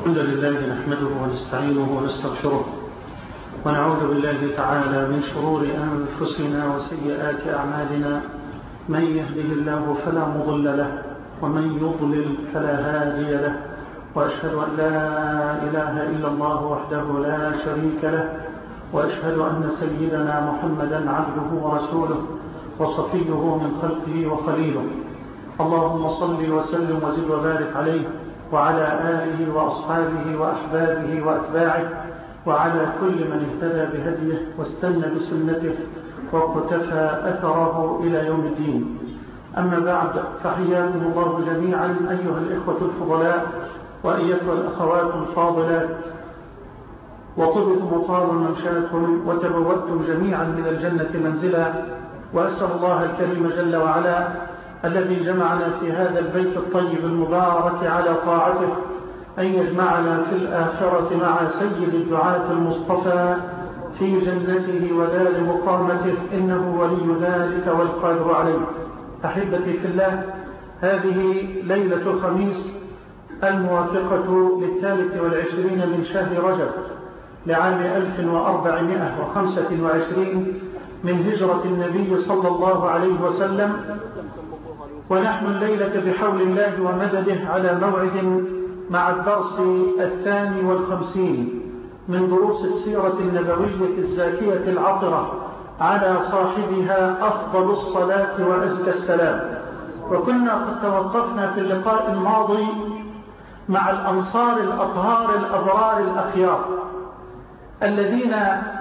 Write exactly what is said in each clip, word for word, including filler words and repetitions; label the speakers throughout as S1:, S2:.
S1: الحمد لله نحمده ونستعينه ونستغفره ونعوذ بالله تعالى من شرور أنفسنا وسيئات أعمالنا. من يهده الله فلا مضل له ومن يضلل فلا هادي له، وأشهد أن لا إله إلا الله وحده لا شريك له، وأشهد أن سيدنا محمدا عبده ورسوله وصفيه من خلقه وخليله. اللهم صل وسلم وزد وبارك عليه وعلى آله وأصحابه وأحبابه وأتباعه وعلى كل من اهتدى بهديه واستنى بسنته واقتفى أثره إلى يوم الدين. أما بعد، فحياكم الله جميعا أيها الإخوة الفضلاء وأيتها الأخوات الفاضلات، وطبتم وطاب ممشاكم وتبوأتم جميعا من الجنة منزلا. وأسأل الله الكريم جل وعلا الذي جمعنا في هذا البيت الطيب المبارك على طاعته أن يجمعنا في الآخرة مع سيد الدعاة المصطفى في جنته ودار مقامته، إنه ولي ذلك والقادر عليه. أحبتي في الله، هذه ليلة الخميس الموافقة للثالث والعشرين من شهر رجب لعام ألف وأربعمائة وخمسة وعشرين من هجرة النبي صلى الله عليه وسلم، ونحن الليلة بحول الله ومدده على موعد مع الدرس الثاني والخمسين من دروس السيرة النبوية الزاكية العطرة على صاحبها أفضل الصلاة وأزكى السلام. وكنا قد توقفنا في اللقاء الماضي مع الأنصار الأطهار الأبرار الأخيار الذين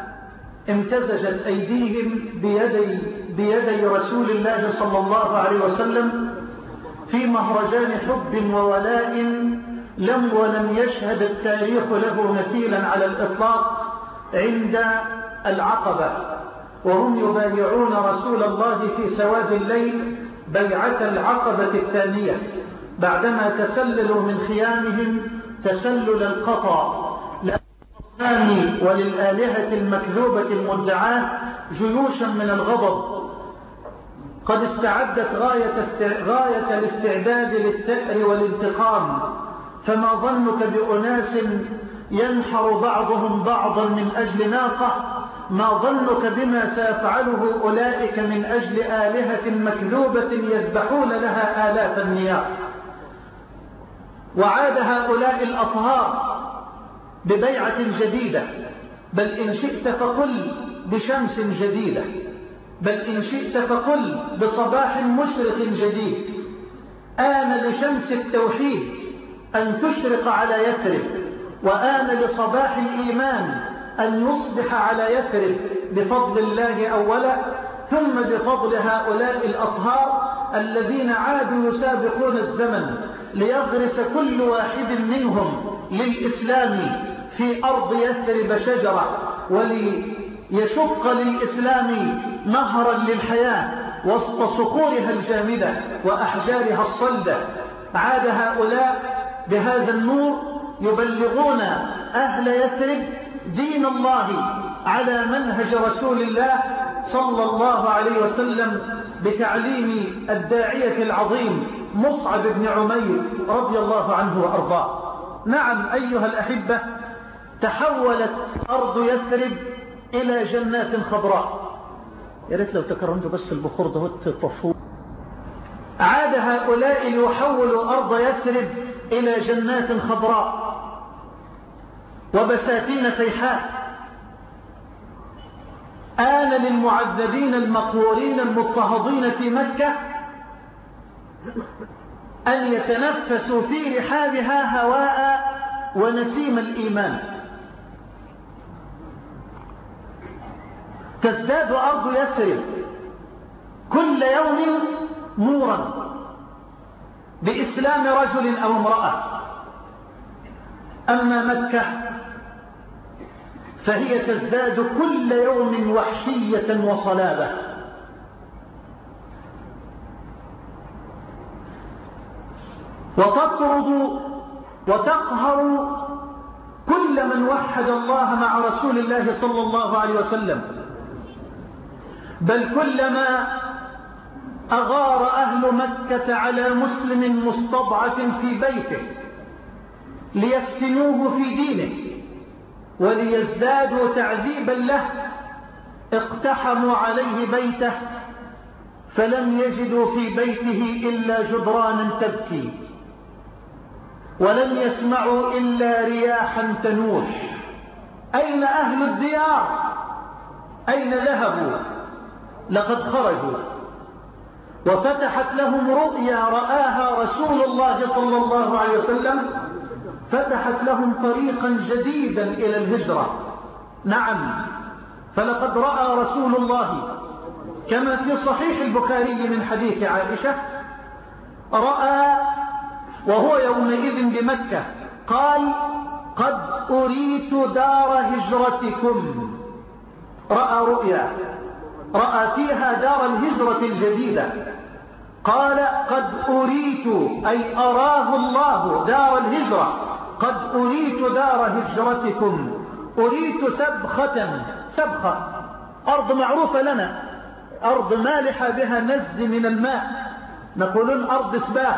S1: امتزجت أيديهم بيدي, بيدي رسول الله صلى الله عليه وسلم في مهرجان حب وولاء لم ولم يشهد التاريخ له مثيلا على الإطلاق عند العقبة، وهم يبايعون رسول الله في سواد الليل بيعة العقبة الثانية بعدما تسللوا من خيامهم تسلل القطع للأصنام وللآلهة المكذوبة المدعاة جيوشا من الغضب قد استعدت غاية, استع... غاية الاستعداد للثأر والانتقام. فما ظنك بأناس ينحر بعضهم بعضا من أجل ناقة؟ ما ظنك بما سيفعله أولئك من أجل آلهة مكذوبة يذبحون لها آلاف النياق؟ وعاد هؤلاء الأطهار ببيعة جديدة، بل إن شئت فقل بشمس جديدة، بل إن شئت فقل بصباح مشرق جديد. آن لشمس التوحيد أن تشرق على يثرب، وآن لصباح الإيمان أن يصبح على يثرب بفضل الله أولا، ثم بفضل هؤلاء الأطهار الذين عادوا يسابقون الزمن ليغرس كل واحد منهم للإسلام في أرض يثرب شجرة، وليشق للإسلام نهرا للحياة وسط صخورها الجامدة وأحجارها الصلدة. عاد هؤلاء بهذا النور يبلغون أهل يثرب دين الله على منهج رسول الله صلى الله عليه وسلم بتعليم الداعية العظيم مصعب بن عمير رضي الله عنه وأرضاه. نعم أيها الأحبة، تحولت أرض يثرب إلى جنات خضراء. يا ريت لو تكرمتوا بس البخور ده وتطفوه. عاد هؤلاء ليحولوا أرض يثرب إلى جنات خضراء وبساتين فيحاء. آن للمعذبين المقهورين المضطهدين في مكة أن يتنفسوا في رحابها هواء ونسيم الإيمان. تزداد أرض يثرب كل يوم نورا بإسلام رجل أو امرأة. أما مكة فهي تزداد كل يوم وحشية وصلابة. وتطرد وتقهر كل من وحد الله مع رسول الله صلى الله عليه وسلم، بل كلما أغار أهل مكة على مسلم مستضعف في بيته ليفتنوه في دينه وليزدادوا تعذيبا له اقتحموا عليه بيته فلم يجدوا في بيته إلا جدرانا تبكي ولم يسمعوا إلا رياحا تنوح. أين أهل الديار؟ أين ذهبوا؟ لقد خرجوا. وفتحت لهم رؤيا رآها رسول الله صلى الله عليه وسلم، فتحت لهم طريقا جديدا إلى الهجرة. نعم، فلقد رأى رسول الله كما في صحيح البخاري من حديث عائشة، رأى وهو يومئذ بمكة قال: قد أريت دار هجرتكم. رأى رؤيا رأى فيها دار الهجرة الجديدة. قال: قد أريت، أي أراه الله دار الهجرة. قد أريت دار هجرتكم. أريت سبخة. سبخة أرض معروفة لنا، أرض مالحة بها نز من الماء، نقولون أرض سباح.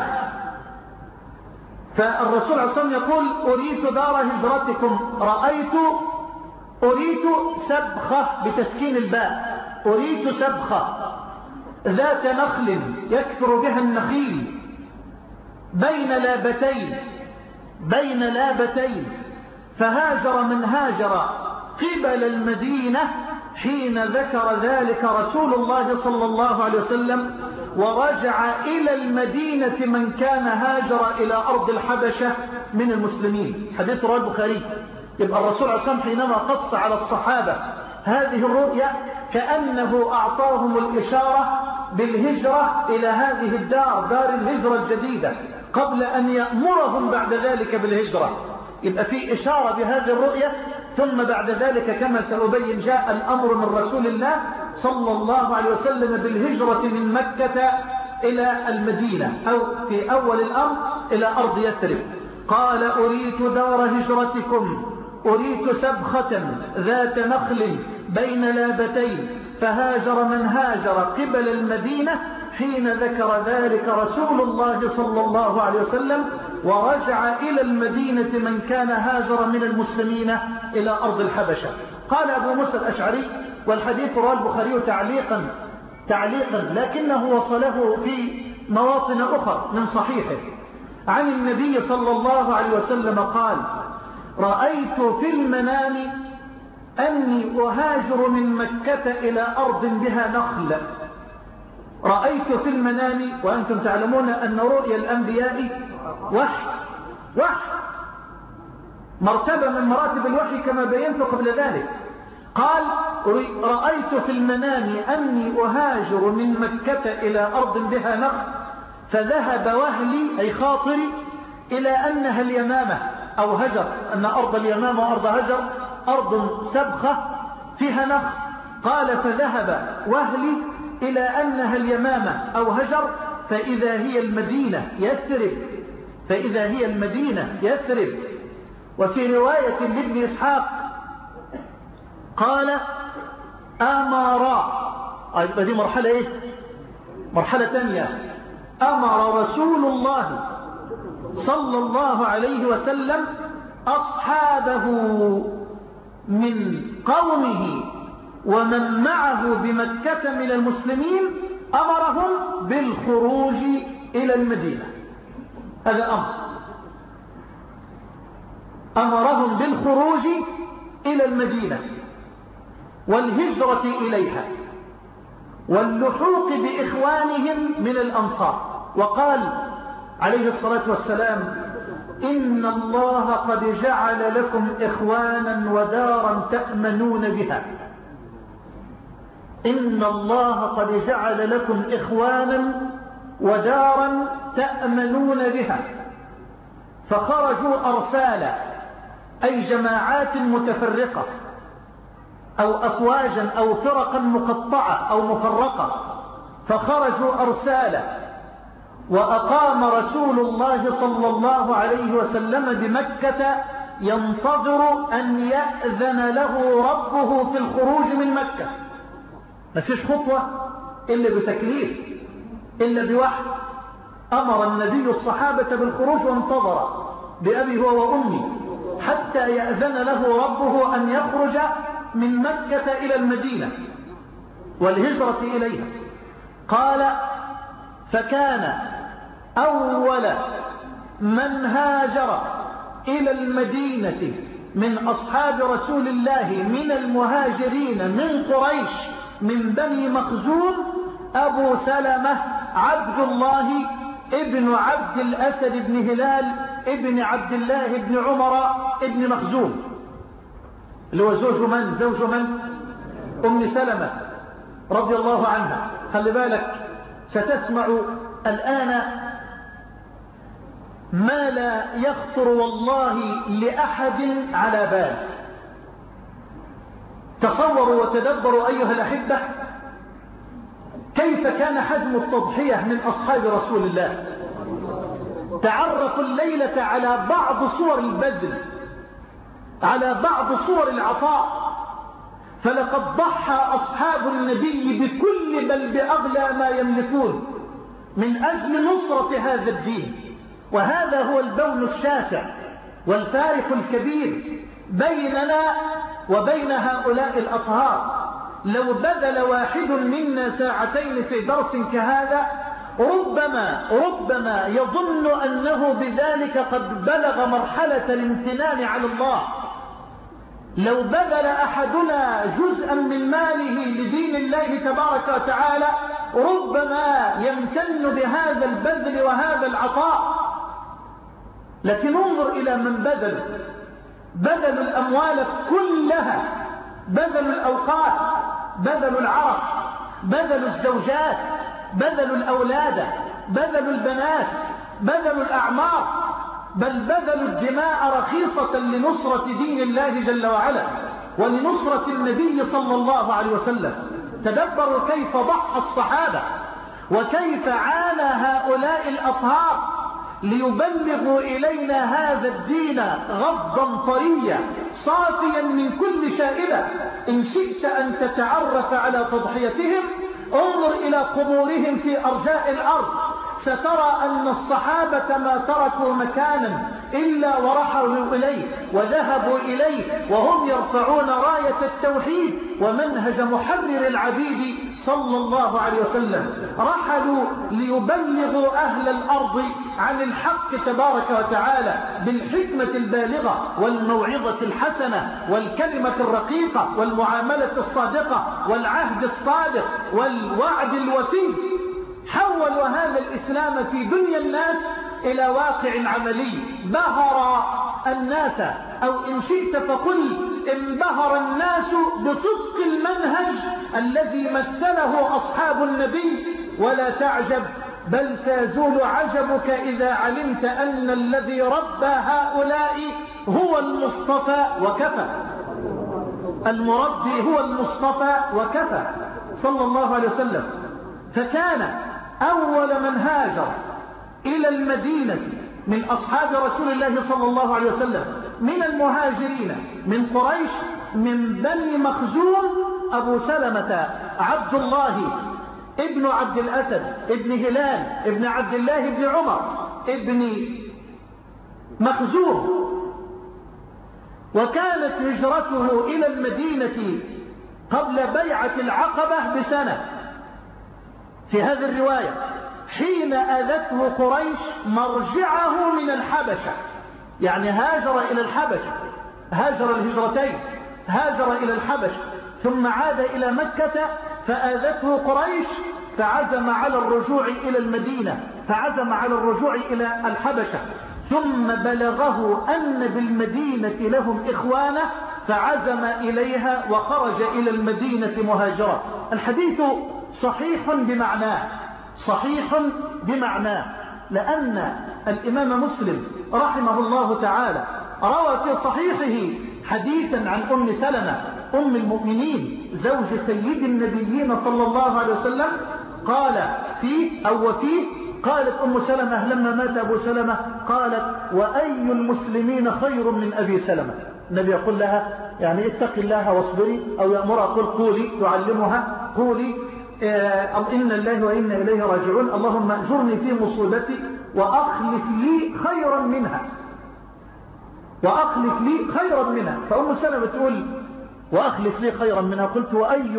S1: فالرسول عليه الصلاة والسلام يقول: أريت دار هجرتكم. رأيت أريت سبخة بتسكين الباء، أريت سبخة ذات نخل يكثر بها النخيل بين لابتين بين لابتين فهاجر من هاجر قبل المدينة حين ذكر ذلك رسول الله صلى الله عليه وسلم، ورجع إلى المدينة من كان هاجر إلى أرض الحبشة من المسلمين. حديث رواه البخاري. يبقى الرسول عليه الصلاة والسلام حينما قص على الصحابة هذه الرؤيا كأنه أعطاهم الإشارة بالهجرة إلى هذه الدار، دار الهجرة الجديدة، قبل أن يأمرهم بعد ذلك بالهجرة. يبقى في إشارة بهذه الرؤيا، ثم بعد ذلك كما سأبين جاء الأمر من رسول الله صلى الله عليه وسلم بالهجرة من مكة إلى المدينة، أو في أول الأمر إلى أرض يثرب. قال: أريت دار هجرتكم. أريت سبخة ذات نخل بين لابتين فهاجر من هاجر قبل المدينة حين ذكر ذلك رسول الله صلى الله عليه وسلم، ورجع إلى المدينة من كان هاجر من المسلمين إلى أرض الحبشة. قال أبو موسى الأشعري، والحديث رواه البخاري تعليقا تعليقا لكنه وصله في مواطن أخرى من صحيحه، عن النبي صلى الله عليه وسلم قال: رأيت في المنام أني أهاجر من مكة إلى أرض بها نخل. رأيت في المنام، وأنتم تعلمون أن رؤيا الأنبياء وحي وحي مرتبة من مراتب الوحي كما بينت قبل ذلك. قال: رأيت في المنام أني أهاجر من مكة إلى أرض بها نخل، فذهب وهلي أي خاطري إلى أنها اليمامة أو هجر، أن أرض اليمامة وأرض هجر أرض سبخة فيها نخل. قال: فذهب وهلي إلى أنها اليمامة أو هجر، فإذا هي المدينة يثرب فإذا هي المدينة يثرب. وفي رواية لابن إسحاق قال: أمر، أيضا دي مرحلة إيه؟ مرحلة ثانية. أمر رسول الله صلى الله عليه وسلم أصحابه من قومه ومن معه بمكة من المسلمين، أمرهم بالخروج إلى المدينة. هذا أمر، أمرهم بالخروج إلى المدينة والهجرة إليها واللحوق بإخوانهم من الأنصار. وقال عليه الصلاة والسلام: إن الله قد جعل لكم إخوانا ودارا تأمنون بها. إن الله قد جعل لكم إخوانا ودارا تأمنون بها. فخرجوا أرسالا، أي جماعات متفرقة أو أفواجا أو فرقا مقطعة أو مفرقة، فخرجوا أرسالا. وأقام رسول الله صلى الله عليه وسلم بمكة ينتظر أن يأذن له ربه في الخروج من مكة. ما فيش خطوة إلا بتكليف، إلا بوحي. أمر النبي الصحابة بالخروج وانتظر بأبي هو وأمي حتى يأذن له ربه أن يخرج من مكة إلى المدينة والهجرة إليها. قال فكان أول من هاجر إلى المدينة من أصحاب رسول الله من المهاجرين من قريش من بني مخزوم أبو سلمة عبد الله ابن عبد الأسد بن هلال ابن عبد الله بن عمر ابن مخزوم، اللي هو زوج من؟ زوج من؟ أم سلمة رضي الله عنها. خلي بالك ستسمع الآن ما لا يخطر والله لأحد على بال. تصوروا وتدبروا أيها الأحبة كيف كان حجم التضحية من أصحاب رسول الله. تعرفوا الليلة على بعض صور البذل، على بعض صور العطاء. فلقد ضحى أصحاب النبي بكل بل بأغلى ما يملكون من أجل نصرة هذا الدين. وهذا هو البون الشاسع والفارق الكبير بيننا وبين هؤلاء الأطهار. لو بذل واحد منا ساعتين في درس كهذا ربما ربما يظن أنه بذلك قد بلغ مرحلة الامتنان على الله. لو بذل أحدنا جزءا من ماله لدين الله تبارك وتعالى ربما يمتن بهذا البذل وهذا العطاء. لكن انظر إلى من بذل بذل الأموال كلها، بذل الأوقات، بذل العرق، بذل الزوجات، بذل الأولاد، بذل البنات، بذل الأعمار، بل بذلوا الدماء رخيصة لنصرة دين الله جل وعلا ولنصرة النبي صلى الله عليه وسلم. تدبروا كيف ضحى الصحابة وكيف عانى هؤلاء الأطهار ليبلغوا إلينا هذا الدين غضا طريا صافيا من كل شائبة. إن شئت أن تتعرف على تضحيتهم انظر إلى قبورهم في أرجاء الأرض سترى أن الصحابة ما تركوا مكانا إلا ورحلوا إليه وذهبوا إليه وهم يرفعون راية التوحيد ومنهج محرر العبيد صلى الله عليه وسلم. رحلوا ليبلغوا أهل الأرض عن الحق تبارك وتعالى بالحكمة البالغة والموعظة الحسنة والكلمة الرقيقة والمعاملة الصادقة والعهد الصادق والوعد الوفي. حولوا هذا الإسلام في دنيا الناس إلى واقع عملي. بهر الناس أو إن شئت فقل انبهر الناس بصدق المنهج الذي مثله أصحاب النبي. ولا تعجب بل سيزول عجبك إذا علمت أن الذي ربى هؤلاء هو المصطفى وكفى. المربي هو المصطفى وكفى صلى الله عليه وسلم. فكان أول من هاجر إلى المدينة من أصحاب رسول الله صلى الله عليه وسلم من المهاجرين من قريش من بني مخزوم أبو سلمة عبد الله ابن عبد الأسد ابن هلال ابن عبد الله ابن عمر ابن مخزوم. وكانت هجرته إلى المدينة قبل بيعة العقبة بسنة. في هذه الرواية حين آذته قريش مرجعه من الحبشة، يعني هاجر إلى الحبشة، هاجر الهجرتين، هاجر إلى الحبشة ثم عاد إلى مكة فآذته قريش فعزم على الرجوع إلى المدينة، فعزم على الرجوع إلى الحبشة. ثم بلغه أن بالمدينة لهم إخوانه فعزم إليها وخرج إلى المدينة مهاجرا. الحديث صحيح بمعناه، صحيح بمعناه، لأن الإمام مسلم رحمه الله تعالى روى في صحيحه حديثا عن أم سلمة أم المؤمنين زوج سيد النبيين صلى الله عليه وسلم قال فيه أو وفيه قالت أم سلمة لما مات أبو سلمة قالت وأي المسلمين خير من أبي سلمة. النبي يقول لها يعني اتق الله واصبري أو يأمرها قل قولي، تعلمها قولي آه إن الله وإنا إليه راجعون، اللهم أجرني في مصيبتي وأخلف لي خيرا منها.
S2: وأخلف لي خيرا منها. فأم سلمة تقول وأخلف لي خيرا منها. قلت وأي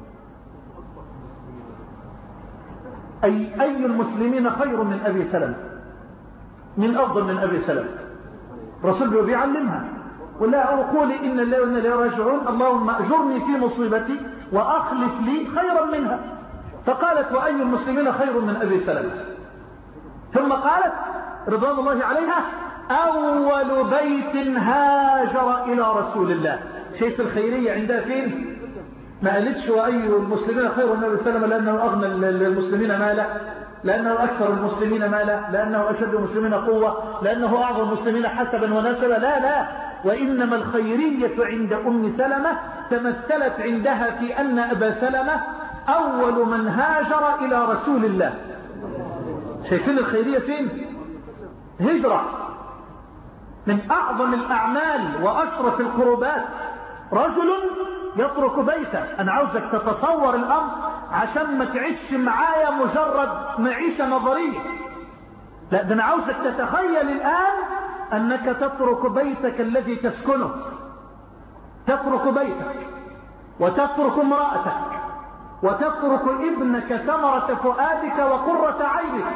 S2: أي, أي المسلمين خير من أبي سلمة؟ من أفضل من أبي سلمة؟ رسول بيعلمها ولا أقول إن الله وإن الله راجعون، اللهم أجرني في مصيبتي وأخلف لي خيرا منها. فقالت وأي المسلمين خير من أبي سلمة؟ ثم قالت رضوان الله عليها أول بيت هاجر إلى رسول الله. شايف الخيرية عندها فين؟ ما قالتش وأي المسلمين خير من أبي سلمة لأنه أغنى المسلمين مالا، لأنه أكثر المسلمين مالا، لأنه أشد المسلمين قوة، لأنه أعظم المسلمين حسبا ونسبا. لا لا، وإنما الخيرية عند أم سلمة تمثلت عندها في أن أبا سلمة أول من هاجر إلى رسول الله. شايفين الخيرية فين؟ هجرة من أعظم الأعمال وأشرف القربات. رجل يترك بيته. أنا عاوزك تتصور الأمر عشان ما تعيش معايا مجرد معيشة نظرية، لا، ده أنا عاوزك تتخيل الآن أنك تترك بيتك الذي تسكنه، تترك بيتك وتترك امرأتك وتترك ابنك ثمرة فؤادك وقرة عينك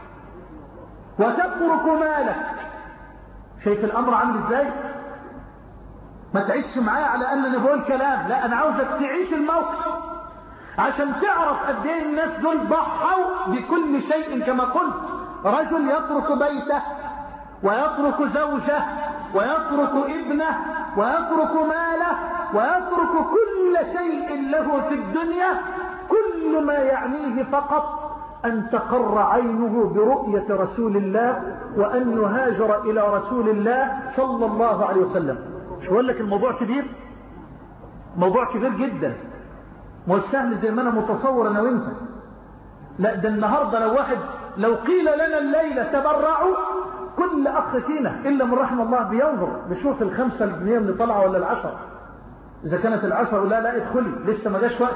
S2: وتترك مالك. شايف الأمر عامل ازاي؟ ما تعيش معايا على أننا بقول كلام، لا، أنا عاوزك تعيش الموقف عشان تعرف قد ايه الناس دول ضحوا بكل شيء. كما قلت، رجل يترك بيته ويترك زوجه ويترك ابنه ويترك ماله ويترك كل شيء له في الدنيا، كل ما يعنيه فقط أن تقر عينه برؤية رسول الله وأن يهاجر إلى رسول الله صلى الله عليه وسلم. مش أقول لك الموضوع كبير؟ موضوع كبير جدا، مش سهل زي ما أنا متصور أنا وإنت. لا، ده النهاردة لو واحد لو قيل لنا الليلة تبرعوا، كل أخ فينا إلا من رحم الله بينظر بشوف الخمسة الجنيه اللي طلعوا ولا العشر. إذا كانت العشر لا لا ادخلي لسه ما جاش وقت.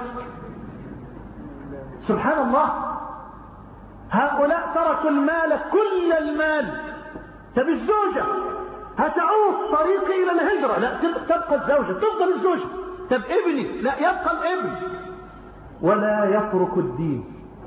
S2: سبحان الله، هؤلاء تركوا المال، كل المال. طب الزوجة هتعود طريقي إلى الهجرة، لا، تبقى الزوجة، تفضل الزوجة. طب ابني، لا، يبقى الابن. ولا يترك الدين.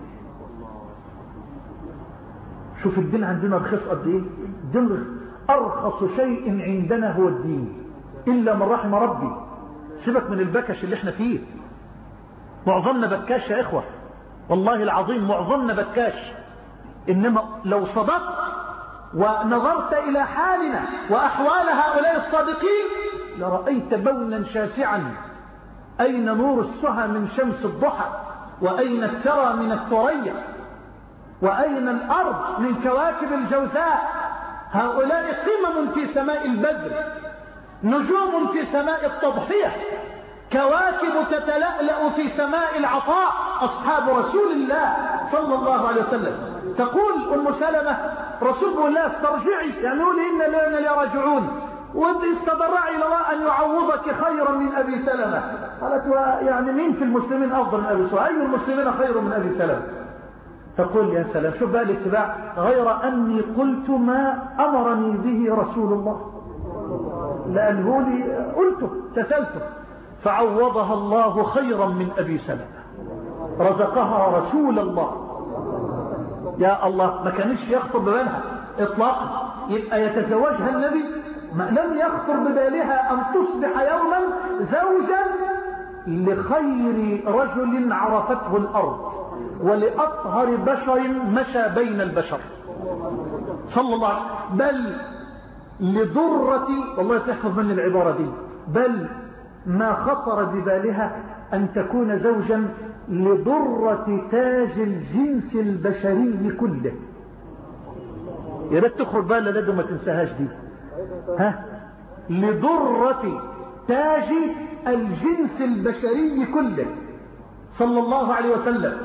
S2: شوف الدين عندنا رخيص قد ايه. الدين ارخص شيء عندنا هو الدين، الا من رحم ربي. سيبك من البكش اللي احنا فيه، معظمنا بكاش يا اخوة، والله العظيم معظمنا بكاش. انما لو صدقت ونظرت الى حالنا واحوال هؤلاء الصادقين لرأيت بونا شاسعا. اين نور السهى من شمس الضحى؟ واين الثرى من الثريا؟ وأين الأرض من كواكب الجوزاء؟ هؤلاء قمم في سماء البدر، نجوم في سماء التضحية، كواكب تتلألأ في سماء العطاء، أصحاب رسول الله صلى الله عليه وسلم. تقول أم سلمة رسول الله استرجعي، يعني قولي إن لنا لراجعون، واستضرعي لو أن يعوضك خيرا من أبي سلمة. قالت يعني مين في المسلمين أفضل من أبي سلمة؟ أي المسلمين خير من أبي سلمة؟ تقول يا سلام، شوف بقى الاتباع، غير أني قلت ما أمرني به رسول الله، لأنه لي قلته تسلته، فعوضها الله خيرا من أبي سلمة، رزقها رسول الله. يا الله، ما كانش يخطر ببالها إطلاقا يبقى يتزوجها النبي، ما لم يخطر ببالها أن تصبح يوما زوجا لخير رجل عرفته الأرض ولأطهر بشر مشى بين البشر صلى الله عليه وسلم، بل لضرة، والله تحفظ من العبارة دي، بل ما خطر ببالها أن تكون زوجا لضرة تاج الجنس البشري كله. يا ريت تخرج بقى لدى ما تنساهاش دي، ها، لضرة تاج الجنس البشري كله صلى الله عليه وسلم.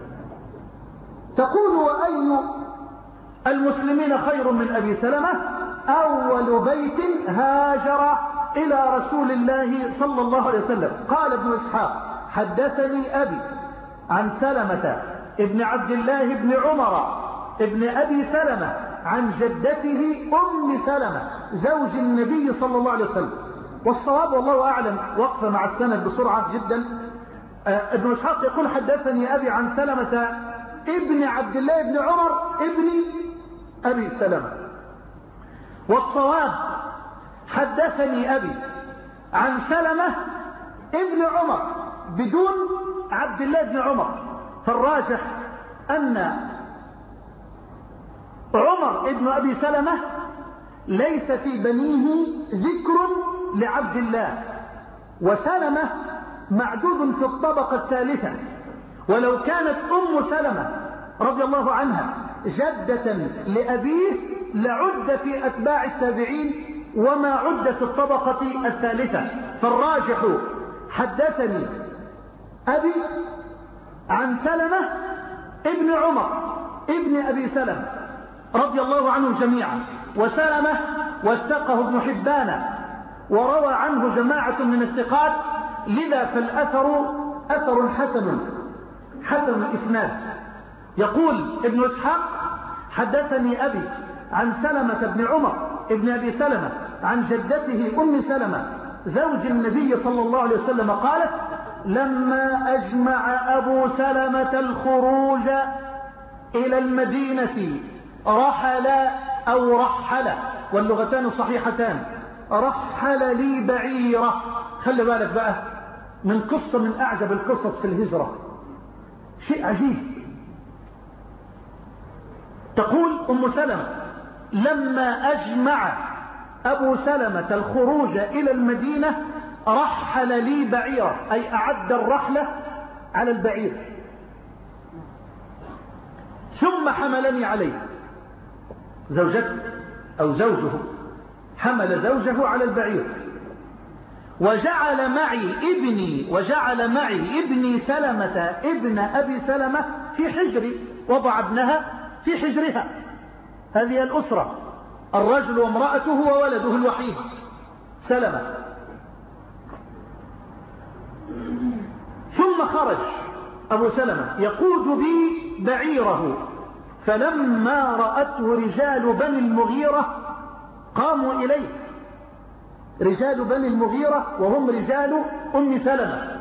S2: تقول وأي المسلمين خير من أبي سلمة؟ أول بيت هاجر إلى رسول الله صلى الله عليه وسلم. قال ابن إسحاق حدثني أبي عن سلمة ابن عبد الله بن عمر ابن أبي سلمة عن جدته أم سلمة زوج النبي صلى الله عليه وسلم. والصواب والله أعلم وقف مع السند بسرعة جدا. ابن إسحاق يقول حدثني أبي عن سلمة ابن عبد الله بن عمر ابن أبي سلمة. والصواب حدثني أبي عن سلمة ابن عمر بدون عبد الله بن عمر. فالراجح أن عمر ابن أبي سلمة ليس في بنيه ذكر لعبد الله، وسلمة معدود في الطبقة الثالثة. ولو كانت أم سلمة رضي الله عنها جدة لأبيه لعد في أتباع التابعين وما عد في الطبقة الثالثة. فالراجح حدثني أبي عن سلمة ابن عمر ابن أبي سلمة رضي الله عنهم جميعا. وسلمة وثقه ابن حبان وروى عنه جماعة من الثقات، لذا فالأثر أثر حسن حسن الإسناد. يقول ابن إسحاق حدثني أبي عن سلمة بن عمر ابن أبي سلمة عن جدته أم سلمة زوج النبي صلى الله عليه وسلم قالت: لما أجمع أبو سلمة الخروج إلى المدينة رحل أو رحل، واللغتان صحيحتان، رحل لي بعيرة. خلي بالك بقى من قصة من أعجب القصص في الهجرة، شيء عجيب. تقول أم سلمة: لما أجمع أبو سلمة الخروج إلى المدينة رحل لي بعيرة، أي أعد الرحلة على البعير، ثم حملني عليه. زوجته أو زوجه حمل زوجه على البعير، وجعل معي ابني وجعل معي ابني سلمة ابن أبي سلمة في حجري، وضع ابنها في حجرها. هذه الأسرة، الرجل وامرأته وولده الوحيد سلمة. ثم خرج أبو سلمة يقود بي بعيره، فلما رأته رجال بني المغيرة قاموا إليه. رجال بني المغيرة وهم رجال أم سلمة،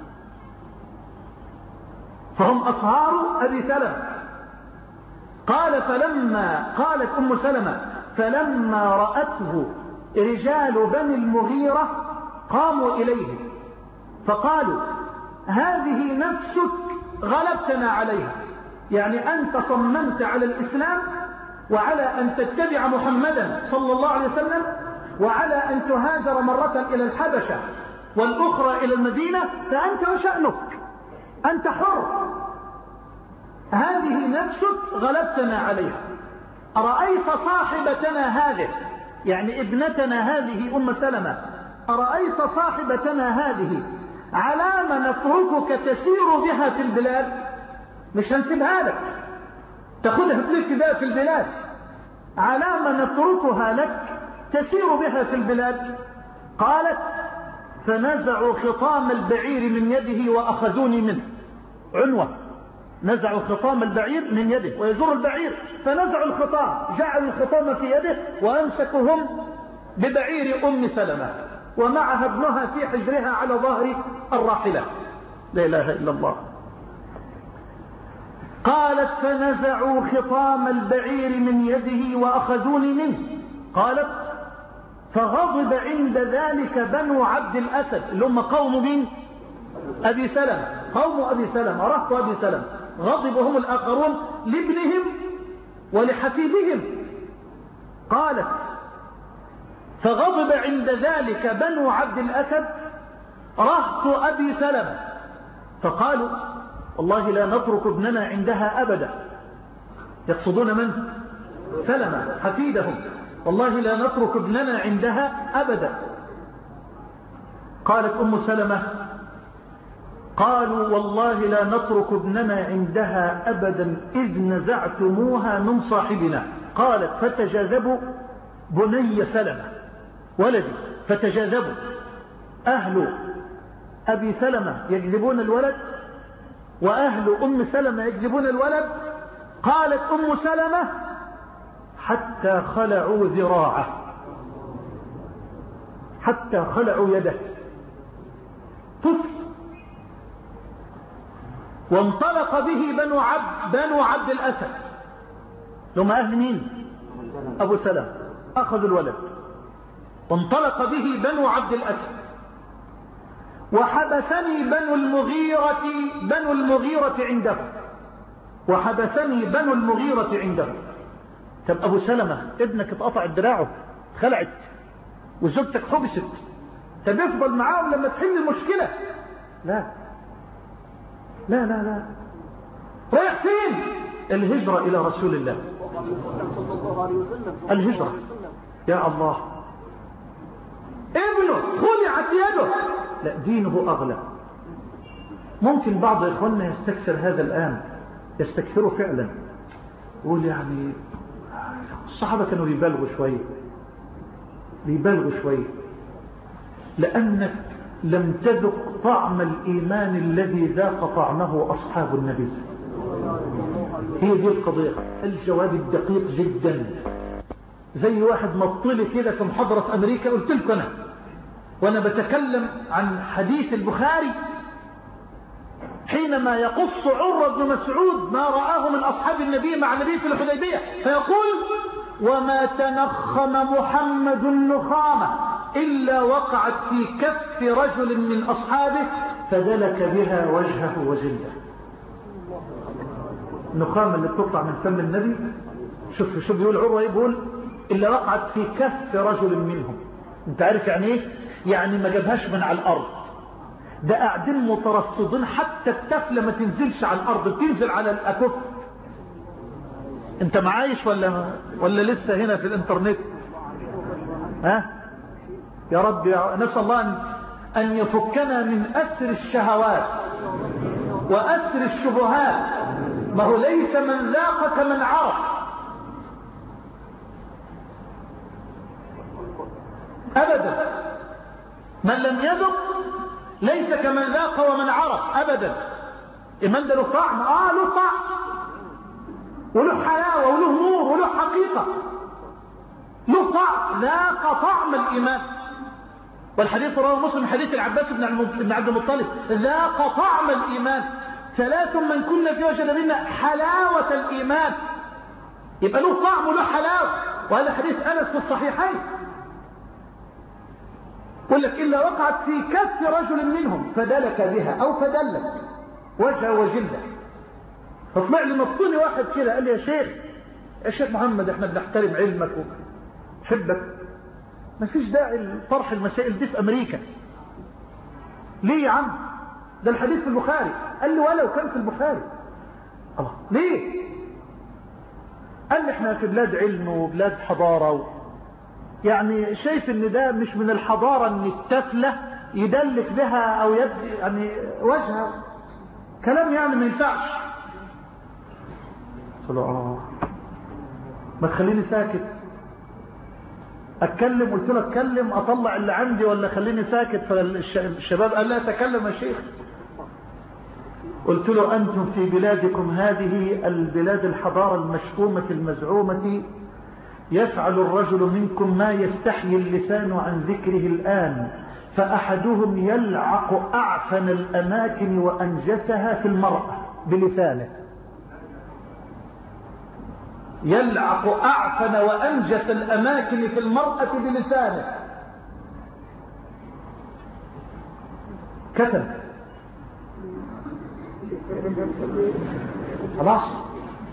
S2: فهم أصهار أبي سلمة. قال فلما قالت أم سلمة: فلما رأته رجال بني المغيرة قاموا إليه فقالوا: هذه نفسك غلبتنا عليها، يعني أنت صممت على الإسلام وعلى أن تتبع محمدا صلى الله عليه وسلم، وعلى أن تهاجر مرة إلى الحبشة والأخرى إلى المدينة، فأنت وشأنك، أنت حر. هذه نفسك غلبتنا عليها. أرأيت صاحبتنا هذه، يعني ابنتنا هذه أم سلمة، أرأيت صاحبتنا هذه علامة نتركك تسير بها في البلاد؟ مش هنسيبها لك، تأخذها تلف بها في البلاد، علامة نتركها لك تسير بها في البلاد. قالت: فنزعوا خطام البعير من يده وأخذوني منه. عنوة، نزعوا خطام البعير من يده، ويزور البعير، فنزعوا الخطام، جعلوا الخطام في يده وأمسكهم ببعير أم سلمة ومعها ابنها في حجرها على ظهر الراحلة. لا إله إلا الله. قالت: فنزعوا خطام البعير من يده وأخذوني منه. قالت: فغضب عند ذلك بنو عبد الأسد، اللي هم قوم من أبي سلمة، قوم أبي سلمة، رهط أبي سلمة، غضبهم الآخرون لابنهم ولحفيدهم. قالت: فغضب عند ذلك بنو عبد الأسد رهط أبي سلمة، فقالوا: والله لا نترك ابننا عندها أبدا. يقصدون من؟ سلمة حفيدهم. والله لا نترك ابننا عندها أبدا. قالت أم سلمة: قالوا: والله لا نترك ابننا عندها أبدا إذ نزعتموها من صاحبنا. قالت: فتجاذبوا بني سلمة ولدي، فتجاذبوا أهل أبي سلمة يجذبون الولد وأهل أم سلمة يجذبون الولد. قالت أم سلمة: حتى خلعوا ذراعه. حتى خلعوا يده، طفل، وانطلق به بنو عبد, بنو عبد الأسد لهم أهل مين؟ أبو سلام. أخذوا الولد وانطلق به بنو عبد الأسد، وحبسني بنو المغيرة بنو المغيرة عنده وحبسني بنو المغيرة عنده. طب أبو سلمة ابنك اتقطع دراعه، خلعت، وزوجتك حبست، طب يفضل معاهم لما تحل المشكلة؟ لا لا لا لا. رايح فين؟ الهجرة إلى رسول الله، الهجرة. يا الله، ابنه خلعت يده، لا دينه أغلى. ممكن بعض إخواننا يستكثر هذا الآن، يستكثروا فعلا، يقول يعني الصحابة كانوا بيبالغوا شوية، بيبالغوا شوية، لأنك لم تذق طعم الإيمان الذي ذاق طعمه أصحاب النبي. هي دي القضية. الجواب الدقيق جدا، زي واحد مطلي كده في محاضرة في أمريكا، قلت لكم أنا وأنا بتكلم عن حديث البخاري حينما يقص عروة بن مسعود ما رآه من أصحاب النبي مع النبي في الحديبية، فيقول: وما تنخم محمد النخامة إلا وقعت في كف رجل من أصحابه فدلك بها وجهه وجلده. النخامة اللي بتطلع من فم النبي، شوف شو بيقول عروة، يقول إلا وقعت في كف رجل منهم. انت عارف يعني ايه؟ يعني ما جابهاش من على الأرض، ده قاعدين مترصدين حتى التفلة ما تنزلش على الأرض، تنزل على الأكف. انت معايش ولا ولا لسه هنا في الانترنت؟ ها يا رب، يا نسأل الله أن, أن يفكنا من أسر الشهوات وأسر الشبهات. ما هو ليس من ذاق كمن عرف أبدا، من لم يذق ليس كمن ذاق ومن عرف أبدا. إيمان ده له طعم، آه له طعم وله حلاوة وله نور وله حقيقة، له طعم، ذاق طعم الإيمان. والحديث رواه مسلم، حديث العباس بن عبد المطلب: ذاق طعم الإيمان ثلاث من كن في وجد منا حلاوة الإيمان. يبقى له طعم وله حلاوة، وهذا حديث أنس في الصحيحين. يقول لك: إلا وقعت في كف رجل منهم فدلك بها أو فدلك وجهه وجلده. فطلع لي نطني واحد كده قال لي: يا شيخ يا شيخ محمد، احنا بنحترم علمك وحبك، ما فيش داعي لطرح المسائل دي في أمريكا. ليه يا عم؟ ده الحديث في البخاري. قال لي: ولو كان في البخاري. الله، ليه؟ قال لي: احنا في بلاد علم وبلاد حضارة و... يعني شايف ان ده مش من الحضارة ان التفلة يدلك بها او يد يعني وجهها، كلام يعني ما ينفعش. قلت له: اه ما تخليني ساكت اتكلم. قلت له: اتكلم اطلع اللي عندي ولا خليني ساكت؟ فالشباب قال: لا تكلم يا شيخ. قلت له: انتم في بلادكم هذه البلاد الحضارة المشؤومة المزعومة يفعل الرجل منكم ما يستحيي اللسان عن ذكره الآن، فأحدهم يلعق أعفن الأماكن وأنجسها في المرأة بلسانه، يلعق أعفن وأنجس الأماكن في المرأة بلسانه. كتب خلاص.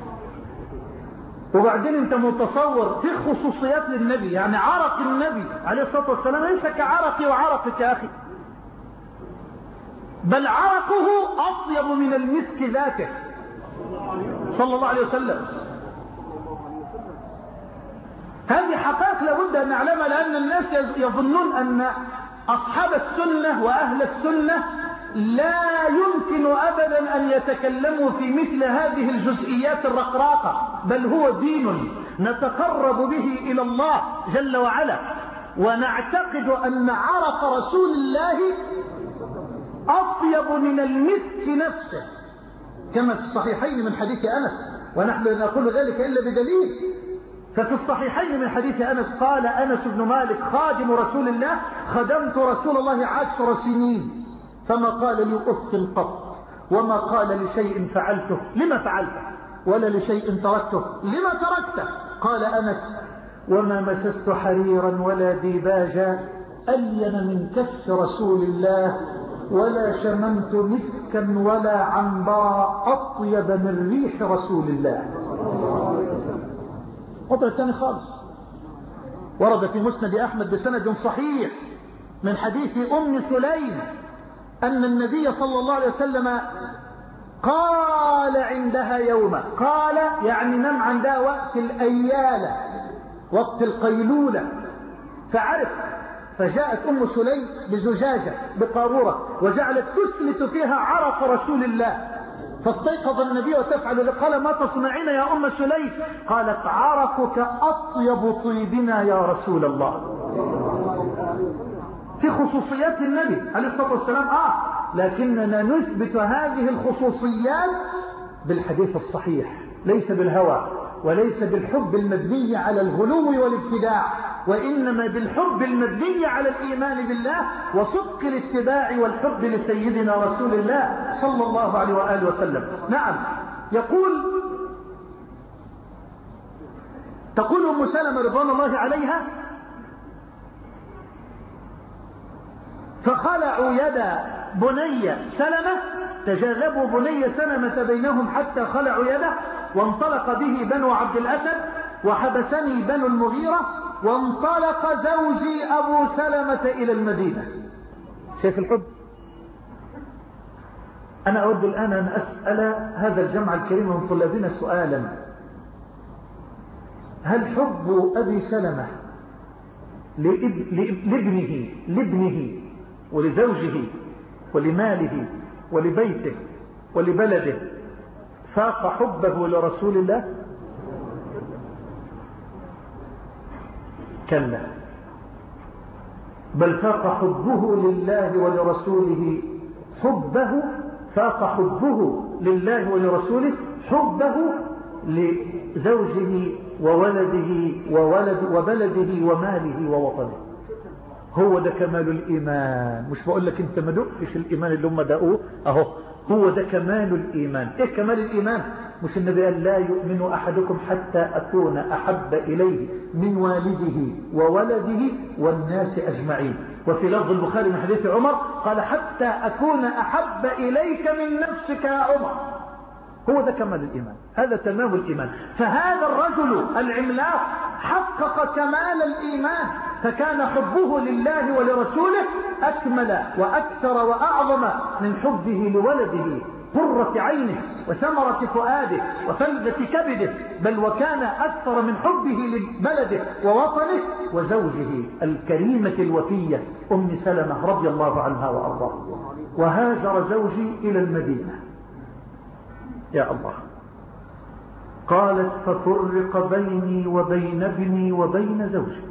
S2: وبعدين انت متصور في خصوصيات للنبي، يعني عرق النبي عليه الصلاة والسلام ليس كعرقي وعرقك يا أخي، بل عرقه أطيب من المسك ذاته صلى الله عليه وسلم. هذه حقائق لابد أن نعلمها، لأن الناس يظنون أن أصحاب السنة وأهل السنة لا يمكن أبدا أن يتكلموا في مثل هذه الجزئيات الرقراقة، بل هو دين نتقرب به إلى الله جل وعلا، ونعتقد أن عرق رسول الله أطيب من المسك نفسه، كما في الصحيحين من حديث أنس، ونحن لا نقول ذلك إلا بدليل. ففي الصحيحين من حديث أنس قال أنس بن مالك خادم رسول الله: خدمت رسول الله عشر سنين فما قال لي أف قط، وما قال لشيء فعلته لما فعلته، ولا لشيء تركته لما تركته. قال أنس: وما مسست حريرا ولا ديباجا ألين من كف رسول الله، ولا شممت مسكا ولا عنبرا أطيب من ريح رسول الله. وضع الثاني خالص. ورد في مسند أحمد بسند صحيح من حديث أم سليم أن النبي صلى الله عليه وسلم قال عندها يوما، قال يعني نم عندها وقت الأيالة، وقت القيلولة، فعرف، فجاءت أم سليم بزجاجة بقارورة وجعلت تسلت فيها عرق رسول الله، فاستيقظ النبي وتفعل. قال: ما تصنعين يا أم سليم؟ قالت: عرقك أطيب طيبنا يا رسول الله. في خصوصيات النبي عليه الصلاة والسلام آه لكننا نثبت هذه الخصوصيات بالحديث الصحيح، ليس بالهوى وليس بالحب المبني على الغلو والابتداع، وإنما بالحب المبني على الإيمان بالله وصدق الاتباع والحب لسيدنا رسول الله صلى الله عليه وآله وسلم. نعم. يقول تقول أم سلمة رضوان الله عليها: فخلعوا يد بني سلمة، تجاذبوا بني سلمة بينهم حتى خلعوا يده، وانطلق به بنو عبد الأسد، وحبسني بنو المغيرة، وانطلق زوجي أبو سلمة إلى المدينة. شايف الحب؟ أنا أود الآن أن أسأل هذا الجمع الكريم من طلابنا سؤالا: هل حب أبي سلمة لابنه لابنه ولزوجه ولماله ولبيته ولبلده فاق حبه لرسول الله؟ كلا، بل فاق حبه لله ولرسوله حبه فاق حبه لله ولرسوله حبه لزوجه وولده وولد وبلده وماله ووطنه. هو ده كمال الإيمان. مش بقول لك انت ما دقتش الإيمان اللي هم دقوه، اهو هو ده كمال الإيمان. ايه كمال الإيمان؟ مش النبي قال: لا يؤمن أحدكم حتى أكون أحب إليه من والده وولده والناس أجمعين. وفي لفظ البخاري من حديث عمر قال: حتى أكون أحب إليك من نفسك يا عمر. هو ده كمال الإيمان، هذا تمام الإيمان. فهذا الرجل العملاق حقق كمال الإيمان، فكان حبه لله ولرسوله أكمل وأكثر وأعظم من حبه لولده قرة عينه وثمرة فؤاده وفلذة كبده، بل وكان أكثر من حبه لبلده ووطنه وزوجه الكريمة الوفية أم سلمة رضي الله عنها وأرضاها. وهاجر زوجي إلى المدينة. يا الله. قالت: ففرق بيني وبين ابني وبين زوجي.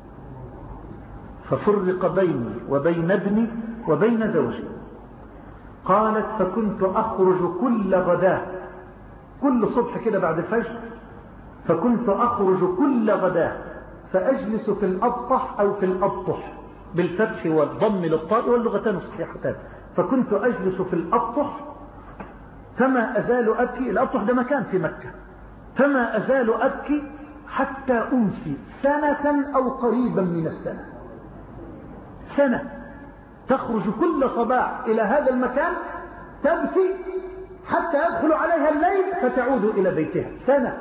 S2: ففرق بيني وبين ابني وبين زوجي. قالت: فكنت أخرج كل غداة، كل صبح كده بعد الفجر، فكنت أخرج كل غداة فأجلس في الأبطح أو في الأبطح بالفتح والضم للطاء واللغتان الصحيحتان. فكنت أجلس في الأبطح فما أزال أبكي. الأبطح ده مكان في مكة. فما أزال أبكي حتى أمسي سنة أو قريبا من السنة. سنة تخرج كل صباح إلى هذا المكان تبكي حتى يدخل عليها الليل فتعود إلى بيتها. سنة.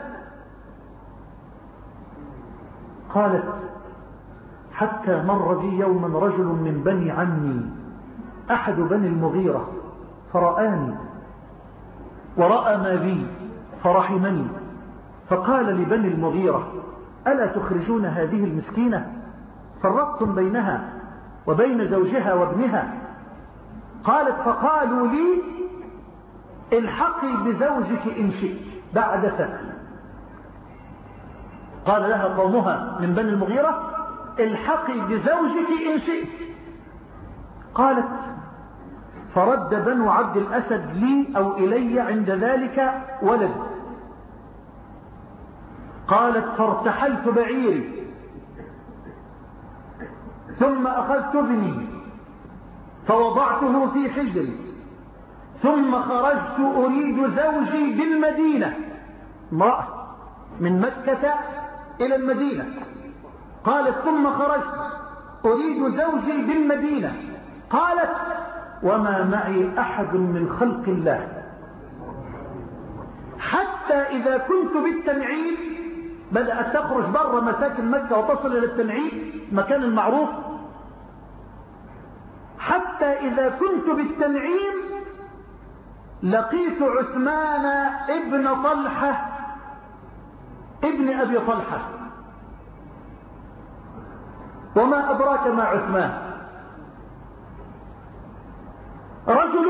S2: قالت: حتى مر بي يوما رجل من بني عمي أحد بني المغيرة فرآني ورأى ما بي فرحمني، فقال لبني المغيرة: ألا تخرجون هذه المسكينة؟ فرقتم بينها وبين زوجها وابنها. قالت: فقالوا لي: الحقي بزوجك إن شئت بعد سنة. قال لها قومها من بني المغيرة: الحقي بزوجك إن شئت. قالت: فرد بنو عبد الأسد لي أو إلي عند ذلك ولد. قالت فارتحلت بعيري ثم أخذت ابني فوضعته في حجري ثم خرجت أريد زوجي بالمدينة، امرأة من مكة إلى المدينة. قالت ثم خرجت أريد زوجي بالمدينة. قالت وما معي أحد من خلق الله، حتى إذا كنت بالتنعيم، بدأت تخرج بره مساكن مكة وتصل إلى التنعيم مكان المعروف، حتى إذا كنت بالتنعيم لقيت عثمان ابن طلحة ابن أبي طلحة. وما أدراك ما عثمان؟ رجل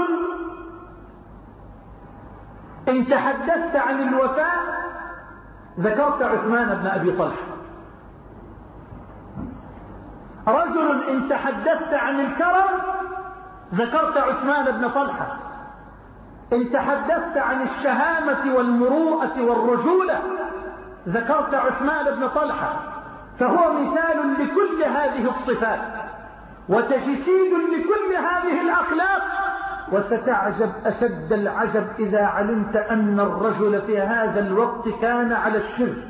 S2: إن تحدثت عن الوفاء ذكرت عثمان بن أبي طلحة، رجل إن تحدثت عن الكرم ذكرت عثمان بن طلحة، إن تحدثت عن الشهامة والمروءة والرجولة ذكرت عثمان بن طلحة. فهو مثال لكل هذه الصفات وتجسيد لكل هذه الأخلاق. وستعجب أشد العجب إذا علمت أن الرجل في هذا الوقت كان على الشرك،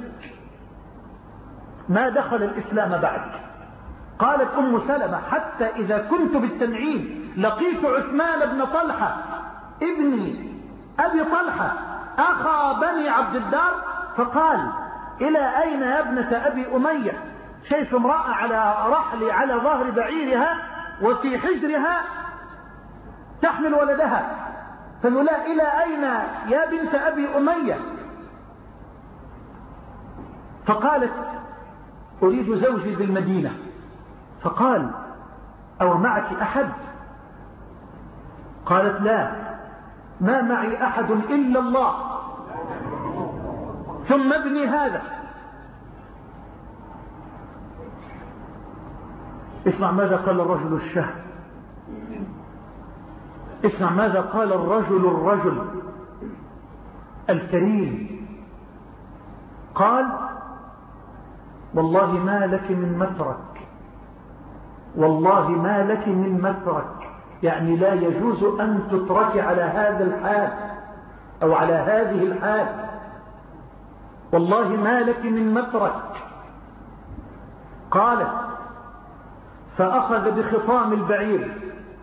S2: ما دخل الإسلام بعد. قالت أم سلمة حتى إذا كنت بالتنعيم لقيت عثمان بن طلحة ابن أبي طلحة أخا بني عبد الدار، فقال إلى أين يا ابنة أبي أمية؟ شايف امرأة على رحل على ظهر بعيرها وفي حجرها تحمل ولدها، فقال لا إلى أين يا بنت أبي أمية؟ فقالت أريد زوجي بالمدينة. فقال أو معك أحد؟ قالت لا، ما معي أحد إلا الله ثم ابني هذا. اسمع ماذا قال الرجل الشهم، اسمع ماذا قال الرجل الرجل الكريم. قال والله ما لك من مترك، والله ما لك من مترك، يعني لا يجوز أن تترك على هذا الحال أو على هذه الحال، والله ما لك من مترك. قالت فأخذ بخطام البعير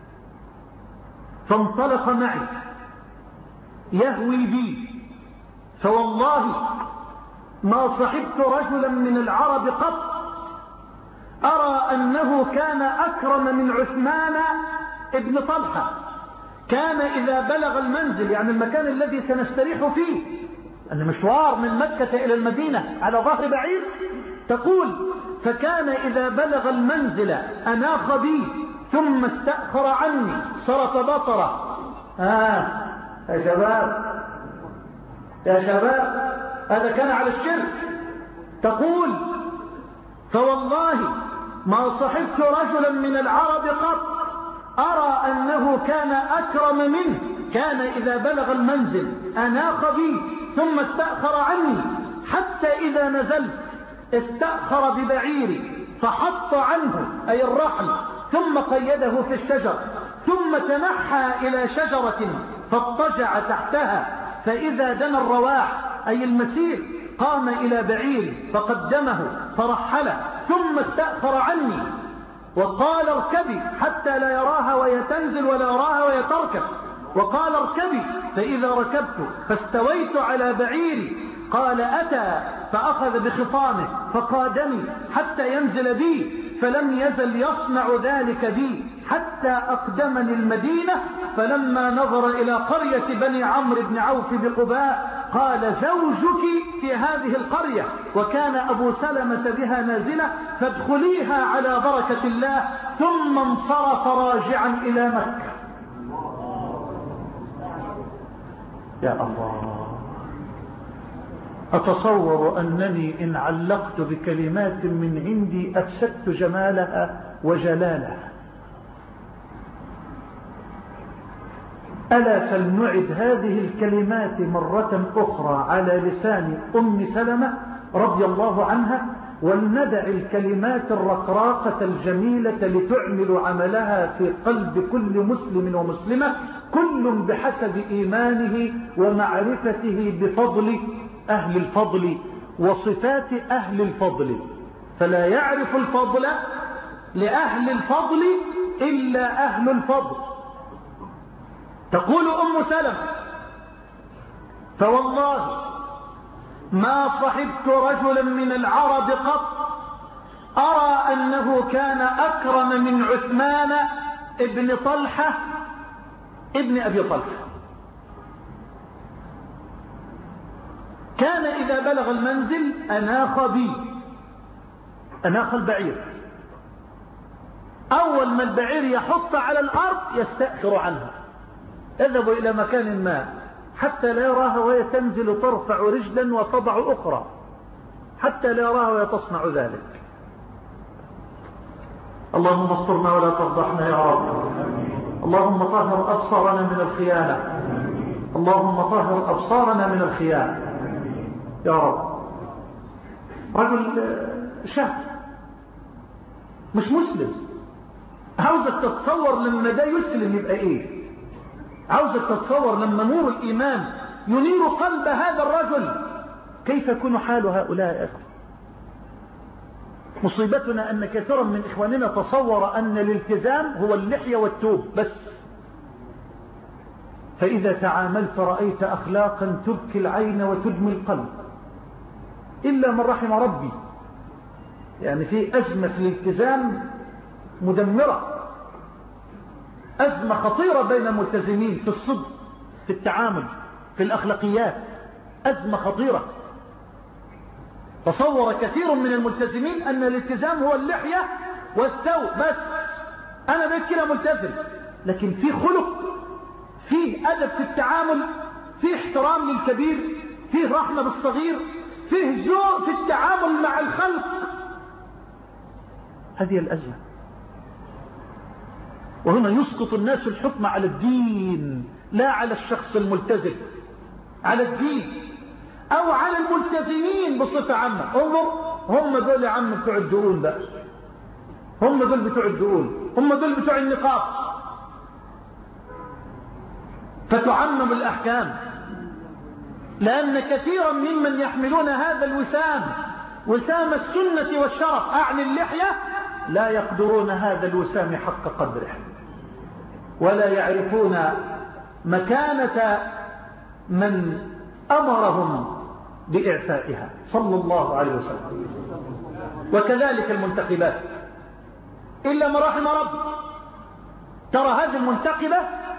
S2: فانطلق معي يهوي بي، فوالله ما صحبت رجلا من العرب قط أرى أنه كان أكرم من عثمان ابن طلحة. كان إذا بلغ المنزل، يعني المكان الذي سنستريح فيه، أن مشوار من مكة إلى المدينة على ظهر بعيد، تقول فكان إذا بلغ المنزل أناخ بي ثم استأخر عني صرف بصره. آه يا شباب يا شباب، هذا كان على الشرك. تقول فوالله ما صحبت رجلا من العرب قط أرى أنه كان أكرم منه، كان إذا بلغ المنزل أناخ بي ثم استأخر عني، حتى إذا نزلت استأخر ببعيري فحط عنه أي الرحل ثم قيده في الشجر، ثم تنحى إلى شجرة فاضطجع تحتها، فإذا دنا الرواح أي المسير قام إلى بعير فقدمه فرحله ثم استأخر عني وقال اركبي حتى لا يراها وهي تنزل ولا يراها وهي تركب، وقال اركبي فإذا ركبت فاستويت على بعيري قال أتى فأخذ بخطامه فقادني حتى ينزل بي، فلم يزل يصنع ذلك بي حتى أقدمني المدينة. فلما نظر إلى قرية بني عمرو بن عوف بقباء قال زوجك في هذه القرية، وكان أبو سلمة بها نازلة، فادخليها على بركة الله. ثم انصرف راجعا إلى مكة. يا الله، أتصور أنني إن علقت بكلمات من عندي أفسدت جمالها وجلالها. ألا فلنعد هذه الكلمات مرة أخرى على لسان أم سلمة رضي الله عنها، ولندع الكلمات الرقراقة الجميلة لتعمل عملها في قلب كل مسلم ومسلمة، كل بحسب إيمانه ومعرفته بفضل أهل الفضل وصفات أهل الفضل، فلا يعرف الفضل لأهل الفضل إلا أهل الفضل. تقول أم سلمة: فوالله ما صحبت رجلا من العرب قط أرى أنه كان أكرم من عثمان ابن طلحة ابن أبي طلحة. كان إذا بلغ المنزل أناخ بي، أناخ البعير، أول ما البعير يحط على الأرض يستأخر عنها، يذهب إلى مكان ما حتى لا يراها وهي تنزل ترفع رجلا وتضع أخرى، حتى لا يراها وهي تصنع ذلك. اللهم استرنا ولا تفضحنا يا رب. اللهم طهر أبصارنا من الخيانة، اللهم طهر أبصارنا من الخيانة يا رب. رجل شاب مش مسلم، عاوزك تتصور لما ده يسلم يبقى ايه، عاوزك تتصور لما نور الإيمان ينير قلب هذا الرجل كيف يكون حال هؤلاء يا أخي. مصيبتنا أن كثيرا من إخواننا تصور أن الالتزام هو اللحية والتوب بس، فإذا تعاملت رأيت أخلاقا تبكي العين وتدمي القلب إلا من رحم ربي. يعني في أزمة في الالتزام مدمرة، أزمة خطيرة بين الملتزمين في الصدق، في التعامل، في الأخلاقيات، أزمة خطيرة. تصور كثير من الملتزمين أن الالتزام هو اللحية والثوب بس، أنا بقيت كده ملتزم، لكن في خلق، في أدب في التعامل، في احترام للكبير، فيه رحمة بالصغير، فيه ذوق في التعامل مع الخلق. هذه الأزمة. وهنا يسقط الناس الحكم على الدين لا على الشخص الملتزم، على الدين أو على الملتزمين بصفة عامة. انظر، هم دول يا عم بتوع الدقون بقى، هم دول بتوع الدقون، هم دول بتوع النقاب، فتعمم الأحكام، لأن كثيرا ممن يحملون هذا الوسام، وسام السنة والشرف، أعني اللحية، لا يقدرون هذا الوسام حق قدره، ولا يعرفون مكانة من أمرهم بإعفائها صلى الله عليه وسلم. وكذلك المنتقبات إلا ما رحم رب. ترى هذه المنتقبة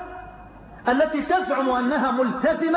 S2: التي تزعم أنها ملتزمة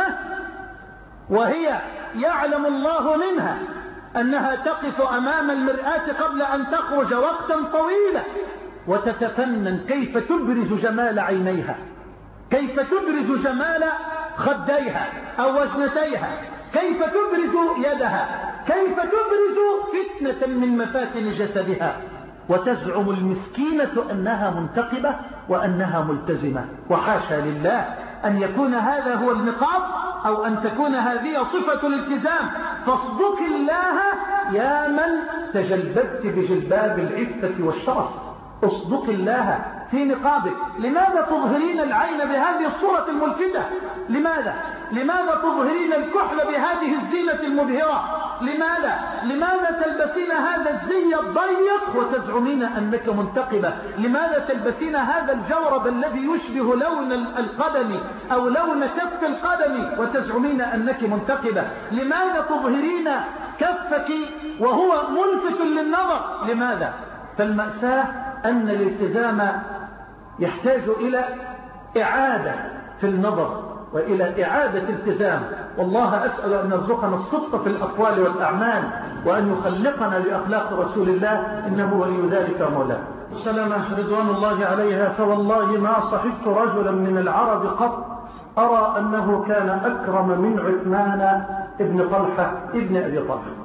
S2: وهي يعلم الله منها أنها تقف أمام المرآة قبل أن تخرج وقتا طويلا وتتفنن كيف تبرز جمال عينيها، كيف تبرز جمال خديها أو وجنتيها، كيف تبرز يدها، كيف تبرز فتنة من مفاتن جسدها، وتزعم المسكينة أنها منتقبة وأنها ملتزمة. وحاشا لله أن يكون هذا هو النقاب أو أن تكون هذه صفة الالتزام. فاصدق الله يا من تجلبت بجلباب العفة والشرف، اصدق الله في نقابك. لماذا تظهرين العين بهذه الصورة الملفتة؟ لماذا؟ لماذا تظهرين الكحل بهذه الزينة المبهرة؟ لماذا؟ لماذا تلبسين هذا الزي الضيق وتزعمين أنك منتقبة؟ لماذا تلبسين هذا الجورب الذي يشبه لون القدم أو لون كف القدم وتزعمين أنك منتقبة؟ لماذا تظهرين كفك وهو ملفت للنظر؟ لماذا؟ فالمأساة أن الالتزام يحتاج إلى إعادة في النظر وإلى إعادة التزام. والله أسأل أن يرزقنا الصدق في الأقوال والأعمال وأن يخلقنا بأخلاق رسول الله، إنه ولي ذلك مولاه. سلامة رضوان الله عليها: فوالله ما صحبت رجلا من العرب قط أرى أنه كان أكرم من عثمان ابن طلحة ابن أبي طلحة.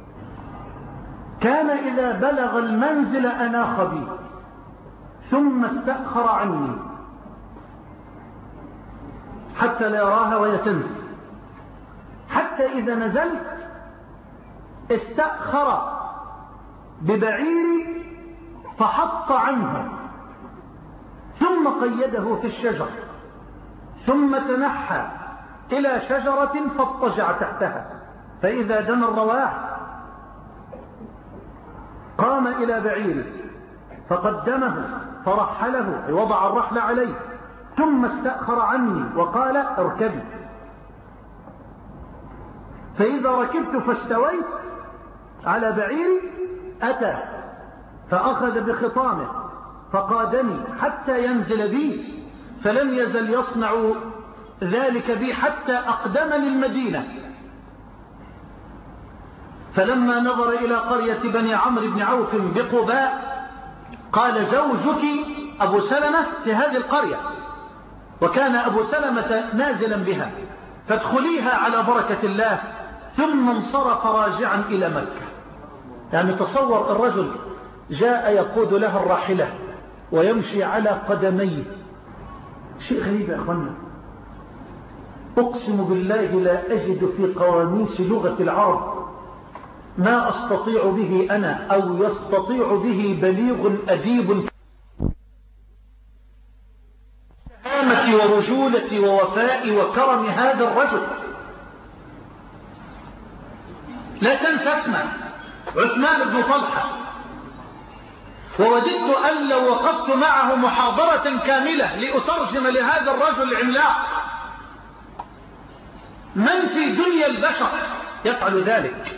S2: كان إذا بلغ المنزل أناخ بي ثم استأخر عني حتى لا يراها وهي تنزل، حتى إذا نزلت استأخر ببعير فحط عنه ثم قيده في الشجر ثم تنحى إلى شجرة فاضطجع تحتها فإذا دنا الرواح قام إلى بعيره فقدمه فرحله ووضع الرحل عليه ثم استأخر عني وقال اركبي فإذا ركبت فاستويت على بعيري أتى فأخذ بخطامه فقادني حتى ينزل بي فلم يزل يصنع ذلك بي حتى أقدمني المدينة فلما نظر إلى قرية بني عمرو بن عوف بقباء قال زوجك أبو سلمة في هذه القرية وكان أبو سلمة نازلا بها فادخليها على بركة الله ثم انصرف راجعا إلى مكة. يعني تصور الرجل جاء يقود لها الراحلة ويمشي على قدميه، شيء غريب يا أخوانا. أقسم بالله لا أجد في قواميس لغة العرب ما أستطيع به أنا أو يستطيع به بليغ أديب شهامة ورجولة ووفاء وكرم هذا الرجل. لا تنسى اسمه عثمان بن طلحة، ووددت أن لو وقفت معه محاضرة كاملة لأترجم لهذا الرجل العملاق. من في دنيا البشر يفعل ذلك؟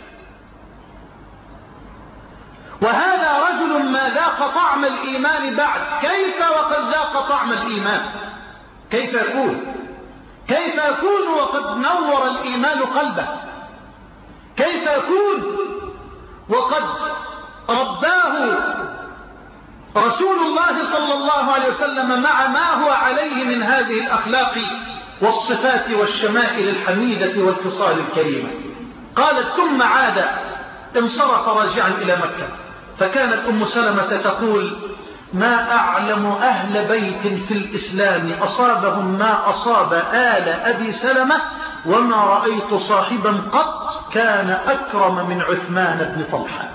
S2: وهذا رجل ما ذاق طعم الإيمان بعد. كيف وقد ذاق طعم الإيمان؟ كيف يكون؟ كيف يكون وقد نور الإيمان قلبه؟ كيف يكون وقد رباه رسول الله صلى الله عليه وسلم مع ما هو عليه من هذه الأخلاق والصفات والشمائل الحميدة والخصال الكريمة؟ قالت ثم عاد انصرف راجعا إلى مكة. فكانت أم سلمة تقول ما أعلم أهل بيت في الإسلام أصابهم ما أصاب آل أبي سلمة وما رأيت صاحبا قط كان أكرم من عثمان بن طلحة.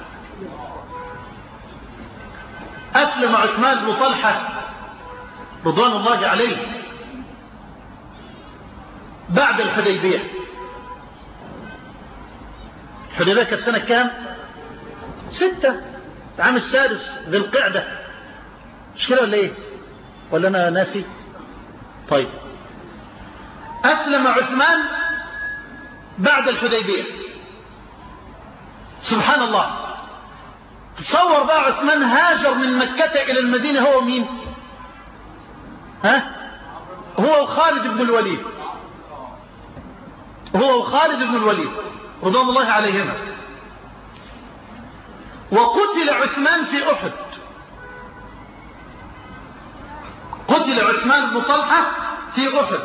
S2: أسلم عثمان بن طلحة رضوان الله عليه بعد الحديبية. الحديبية كانت سنة كام؟ ستة، عام السادس ذي القعدة، مش كده ولا ايه؟ ولا انا ناسي؟ طيب أسلم عثمان بعد الحديبية. سبحان الله. تصور بقى عثمان هاجر من مكة إلى المدينة هو مين؟ ها؟ هو خالد بن الوليد. هو خالد بن الوليد رضوان الله عليهما. وقتل عثمان في أحد. قتل عثمان بن طلحة في أحد.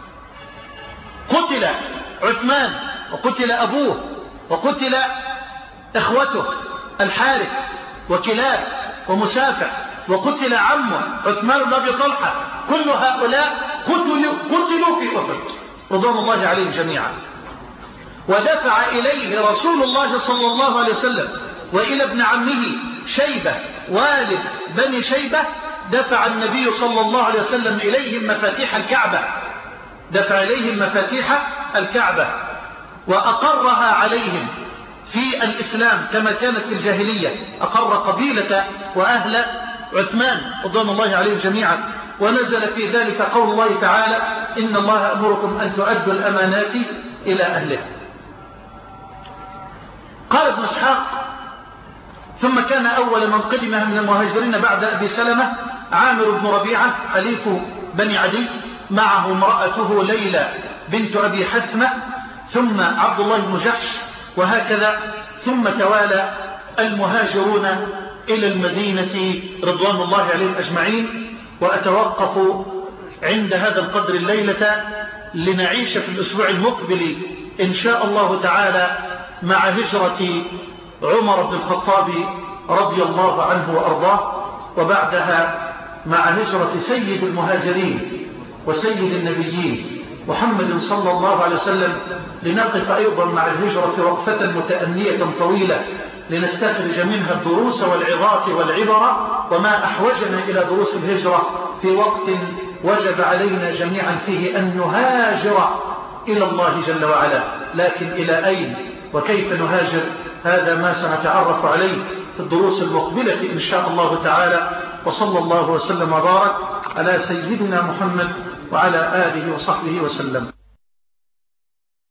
S2: قتل عثمان وقتل أبوه وقتل إخوته الحارث وكلاب ومسافع وقتل عمه عثمان بن أبي طلحة. كل هؤلاء قتلوا, قتلوا في أحد رضوان الله عليهم جميعا. ودفع إليه رسول الله صلى الله عليه وسلم وإلى ابن عمه شيبة والد بني شيبة، دفع النبي صلى الله عليه وسلم إليهم مفاتيح الكعبة. دفع إليهم مفاتيح الكعبة وأقرها عليهم في الإسلام كما كانت في الجاهلية. أقر قبيلة وأهل عثمان رضوان الله عليهم جميعا. ونزل في ذلك قول الله تعالى إن الله أمركم أن تؤدوا الأمانات إلى أهلها. قال ابن إسحاق ثم كان أول من قدم من المهاجرين بعد أبي سلمة عامر بن ربيعة حليف بني عدي، معه امرأته ليلى بنت أبي حثمة، ثم عبد الله بن جحش، وهكذا ثم توالى المهاجرون إلى المدينة رضوان الله عليهم أجمعين. وأتوقف عند هذا القدر الليلة لنعيش في الأسبوع المقبل إن شاء الله تعالى مع هجرة عمر بن الخطاب رضي الله عنه وأرضاه، وبعدها مع هجرة سيد المهاجرين وسيد النبيين
S1: محمد صلى الله عليه وسلم لنقف أيضا مع الهجرة وقفة متأنية طويلة لنستخرج منها الدروس والعظات والعبر، وما أحوجنا إلى دروس الهجرة في وقت وجب علينا جميعا فيه أن نهاجر إلى الله جل وعلا. لكن إلى أين وكيف نهاجر؟ هذا ما سنتعرف عليه في الدروس المقبلة إن شاء الله تعالى. وصلى الله وسلم وبارك على سيدنا محمد وعلى آله وصحبه وسلم.